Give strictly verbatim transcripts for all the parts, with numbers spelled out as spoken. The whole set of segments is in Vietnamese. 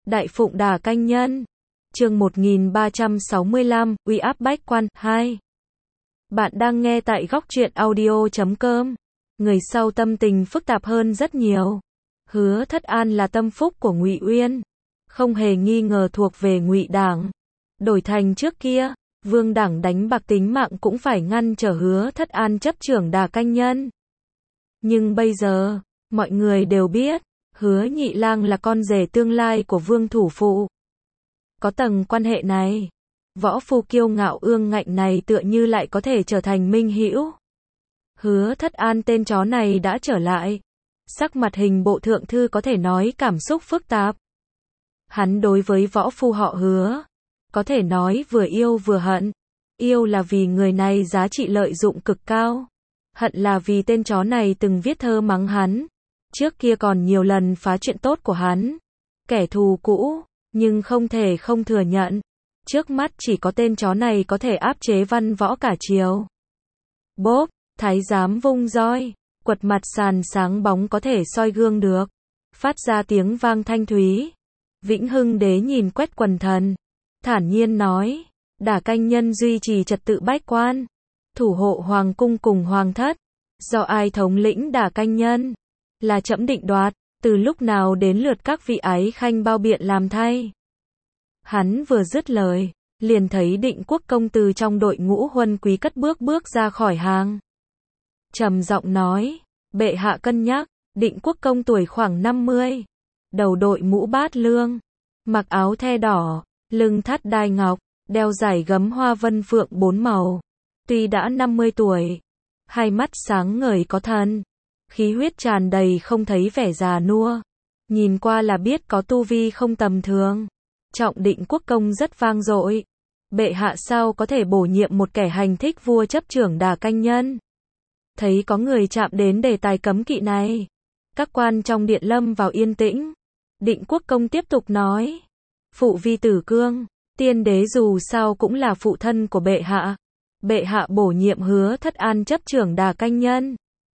Đại Phụng Đà Canh Nhân. Chương một nghìn ba trăm sáu mươi lăm, uy áp bách quan, hai. Bạn đang nghe tại góc truyện audio chấm com. Người sau tâm tình phức tạp hơn rất nhiều. Hứa Thất An là tâm phúc của Ngụy Uyên, không hề nghi ngờ thuộc về Ngụy Đảng. Đổi thành trước kia, Vương Đảng đánh bạc tính mạng cũng phải ngăn trở Hứa Thất An chấp trưởng Đà Canh Nhân. Nhưng bây giờ, mọi người đều biết, Hứa Nhị Lang là con rể tương lai của Vương Thủ Phụ. Có tầng quan hệ này, võ phu kiêu ngạo ương ngạnh này tựa như lại có thể trở thành minh hữu. Hứa Thất An tên chó này đã trở lại. Sắc mặt hình bộ thượng thư có thể nói cảm xúc phức tạp. Hắn đối với võ phu họ Hứa, có thể nói vừa yêu vừa hận. Yêu là vì người này giá trị lợi dụng cực cao. Hận là vì tên chó này từng viết thơ mắng hắn. Trước kia còn nhiều lần phá chuyện tốt của hắn. Kẻ thù cũ, nhưng không thể không thừa nhận. Trước mắt chỉ có tên chó này có thể áp chế văn võ cả triều. Bốp, thái giám vung roi, quật mặt sàn sáng bóng có thể soi gương được. Phát ra tiếng vang thanh thúy. Vĩnh Hưng Đế nhìn Quách Quần Thần, thản nhiên nói, Đà Canh Nhân duy trì trật tự bách quan, thủ hộ hoàng cung cùng hoàng thất. Do ai thống lĩnh Đà Canh Nhân? Là trẫm định đoạt, từ lúc nào đến lượt các vị ái khanh bao biện làm thay. Hắn vừa dứt lời, liền thấy Định Quốc công từ trong đội ngũ huân quý cất bước bước ra khỏi hàng. Trầm giọng nói, bệ hạ cân nhắc. Định Quốc công tuổi khoảng năm mươi, đầu đội mũ bát lương, mặc áo the đỏ, lưng thắt đai ngọc, đeo dải gấm hoa vân phượng bốn màu. Tuy đã năm mươi tuổi, hai mắt sáng ngời có thần, khí huyết tràn đầy không thấy vẻ già nua. Nhìn qua là biết có tu vi không tầm thường. Trọng Định Quốc công rất vang dội. Bệ hạ sao có thể bổ nhiệm một kẻ hành thích vua chấp trưởng Đà Canh Nhân? Thấy có người chạm đến đề tài cấm kỵ này, các quan trong điện lâm vào yên tĩnh. Định Quốc công tiếp tục nói, phụ vi tử cương, tiên đế dù sao cũng là phụ thân của bệ hạ. Bệ hạ bổ nhiệm Hứa Thất An chấp trưởng Đà Canh Nhân.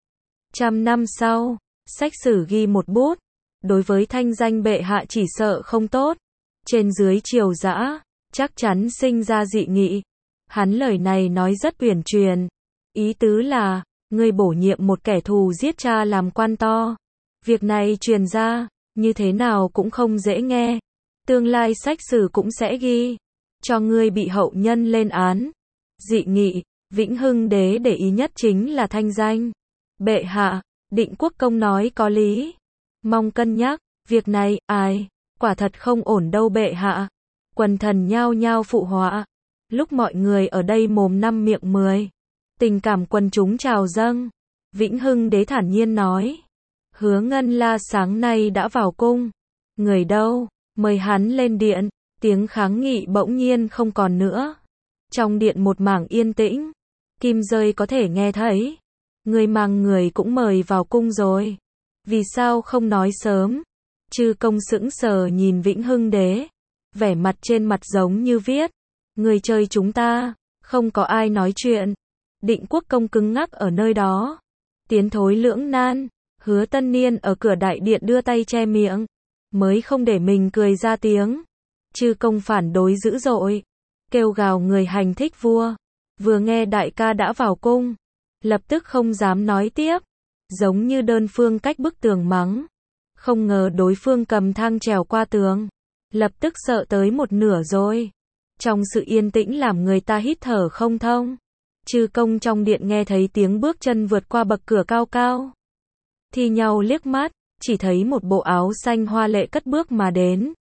Trăm năm sau, sách sử ghi một bút, đối với thanh danh bệ hạ chỉ sợ không tốt. Trên dưới triều dã, chắc chắn sinh ra dị nghị. Hắn lời này nói rất uyển chuyển. Ý tứ là, ngươi bổ nhiệm một kẻ thù giết cha làm quan to. Việc này truyền ra, như thế nào cũng không dễ nghe. Tương lai sách sử cũng sẽ ghi, cho ngươi bị hậu nhân lên án. Dị nghị, Vĩnh Hưng Đế để ý nhất chính là thanh danh. Bệ hạ, Định Quốc công nói có lý. Mong cân nhắc, việc này, ai, quả thật không ổn đâu bệ hạ. Quần thần nhao nhao phụ họa. Lúc mọi người ở đây mồm năm miệng mười, tình cảm quần chúng trào dâng. Vĩnh Hưng Đế thản nhiên nói, Hứa Ngân La sáng nay đã vào cung. Người đâu, mời hắn lên điện. Tiếng kháng nghị bỗng nhiên không còn nữa. Trong điện một mảng yên tĩnh, kim rơi có thể nghe thấy. Người mang người cũng mời vào cung rồi. Vì sao không nói sớm? Chư công sững sờ nhìn Vĩnh Hưng Đế. Vẻ mặt trên mặt giống như viết, người chơi chúng ta, không có ai nói chuyện. Định Quốc công cứng ngắc ở nơi đó. Tiến thối lưỡng nan. Hứa Tân Niên ở cửa đại điện đưa tay che miệng, mới không để mình cười ra tiếng. Chư công phản đối dữ dội, kêu gào người hành thích vua. Vừa nghe đại ca đã vào cung, lập tức không dám nói tiếp, giống như đơn phương cách bức tường mắng. Không ngờ đối phương cầm thang trèo qua tường, lập tức sợ tới một nửa rồi. Trong sự yên tĩnh làm người ta hít thở không thông. Chư công trong điện nghe thấy tiếng bước chân vượt qua bậc cửa cao cao, thì nhau liếc mắt, chỉ thấy một bộ áo xanh hoa lệ cất bước mà đến.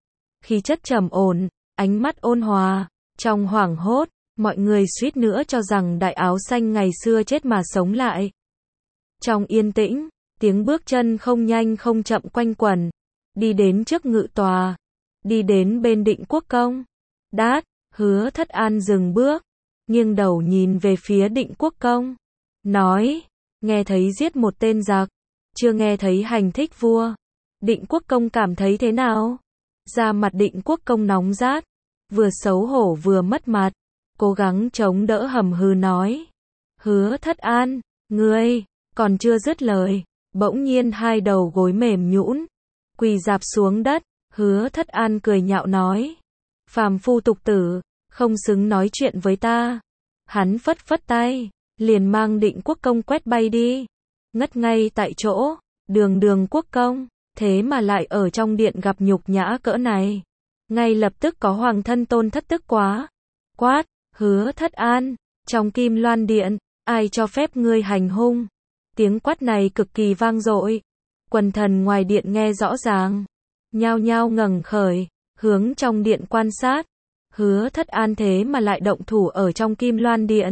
Khí chất trầm ổn, ánh mắt ôn hòa. Trong hoảng hốt, mọi người suýt nữa cho rằng đại áo xanh ngày xưa chết mà sống lại. Trong yên tĩnh, tiếng bước chân không nhanh không chậm quanh quẩn, đi đến trước ngự tòa, đi đến bên Định Quốc công. Đát, Hứa Thất An dừng bước, nghiêng đầu nhìn về phía Định Quốc công, nói, nghe thấy giết một tên giặc, chưa nghe thấy hành thích vua. Định Quốc công cảm thấy thế nào? Da mặt Định Quốc công nóng rát, vừa xấu hổ vừa mất mặt, cố gắng chống đỡ hầm hừ nói, Hứa Thất An, ngươi, còn chưa dứt lời, bỗng nhiên hai đầu gối mềm nhũn, quỳ rạp xuống đất. Hứa Thất An cười nhạo nói. Phàm phu tục tử, không xứng nói chuyện với ta. Hắn phất phất tay, liền mang Định Quốc Công quét bay đi. Ngất ngay tại chỗ, đường đường quốc công, thế mà lại ở trong điện gặp nhục nhã cỡ này. Ngay lập tức có hoàng thân tôn thất tức quá. Quát, Hứa Thất An, trong Kim Loan Điện, ai cho phép ngươi hành hung? Tiếng quát này cực kỳ vang dội. Quần thần ngoài điện nghe rõ ràng, nhao nhao ngẩng khởi, hướng trong điện quan sát. Hứa Thất An thế mà lại động thủ ở trong Kim Loan Điện.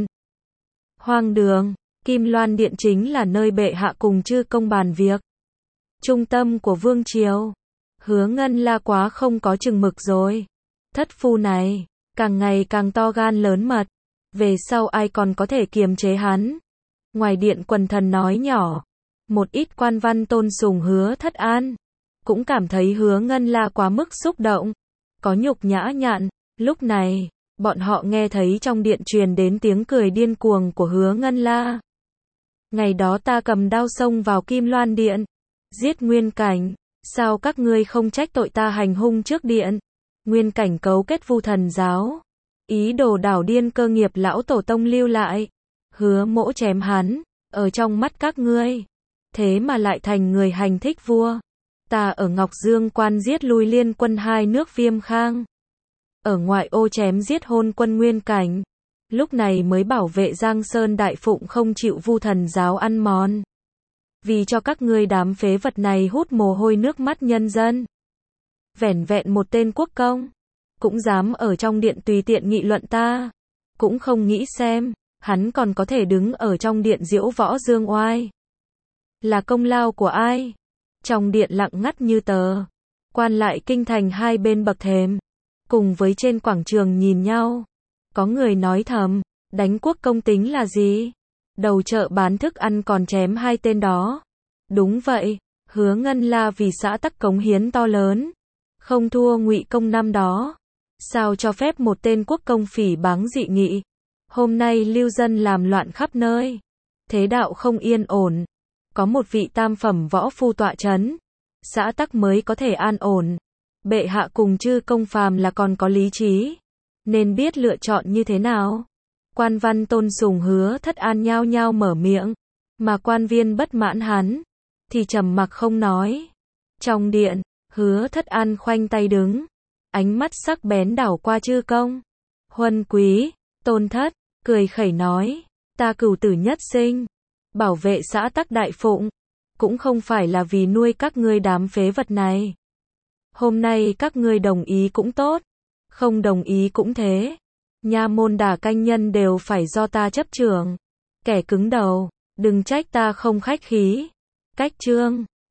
Hoang đường, Kim Loan Điện chính là nơi bệ hạ cùng chư công bàn việc. Trung tâm của vương triều. Hứa Ngân La quá không có chừng mực rồi. Thất phu này, càng ngày càng to gan lớn mật. Về sau ai còn có thể kiềm chế hắn? Ngoài điện quần thần nói nhỏ. Một ít quan văn tôn sùng Hứa Thất An. Cũng cảm thấy Hứa Ngân La quá mức xúc động. Có nhục nhã nhặn. Lúc này, bọn họ nghe thấy trong điện truyền đến tiếng cười điên cuồng của Hứa Ngân La. Ngày đó ta cầm đao xông vào Kim Loan Điện. Giết Nguyên Cảnh. Sao các ngươi không trách tội ta hành hung trước điện? Nguyên Cảnh cấu kết Vu Thần giáo. Ý đồ đảo điên cơ nghiệp lão tổ tông lưu lại. Hứa Mỗ chém hắn. Ở trong mắt các ngươi. Thế mà lại thành người hành thích vua. Ta ở Ngọc Dương Quan giết lui liên quân hai nước Viêm Khang. Ở ngoại ô chém giết hôn quân Nguyên Cảnh. Lúc này mới bảo vệ Giang Sơn Đại Phụng không chịu Vu Thần giáo ăn mòn. Vì cho các ngươi đám phế vật này hút mồ hôi nước mắt nhân dân. Vẻn vẹn một tên quốc công. Cũng dám ở trong điện tùy tiện nghị luận ta. Cũng không nghĩ xem, hắn còn có thể đứng ở trong điện diễu võ dương oai. Là công lao của ai? Trong điện lặng ngắt như tờ. Quan lại kinh thành hai bên bậc thềm. Cùng với trên quảng trường nhìn nhau. Có người nói thầm, đánh quốc công tính là gì? Đầu chợ bán thức ăn còn chém hai tên đó. Đúng vậy, Hứa Ngân La vì xã tắc cống hiến to lớn. Không thua Ngụy Công năm đó. Sao cho phép một tên quốc công phỉ báng dị nghị? Hôm nay lưu dân làm loạn khắp nơi. Thế đạo không yên ổn. Có một vị tam phẩm võ phu tọa chấn. Xã tắc mới có thể an ổn. Bệ hạ cùng chư công phàm là còn có lý trí. Nên biết lựa chọn như thế nào. Quan văn tôn sùng Hứa Thất An nhao nhao mở miệng. Mà quan viên bất mãn hắn. Thì trầm mặc không nói. Trong điện, Hứa Thất An khoanh tay đứng. Ánh mắt sắc bén đảo qua chư công. Huân quý, tôn thất, cười khẩy nói. Ta cửu tử nhất sinh. Bảo vệ xã tắc Đại Phụng. Cũng không phải là vì nuôi các ngươi đám phế vật này. Hôm nay các ngươi đồng ý cũng tốt. Không đồng ý cũng thế. Nha môn đả canh nhân đều phải do ta chấp trưởng. Kẻ cứng đầu, đừng trách ta không khách khí. Cách chương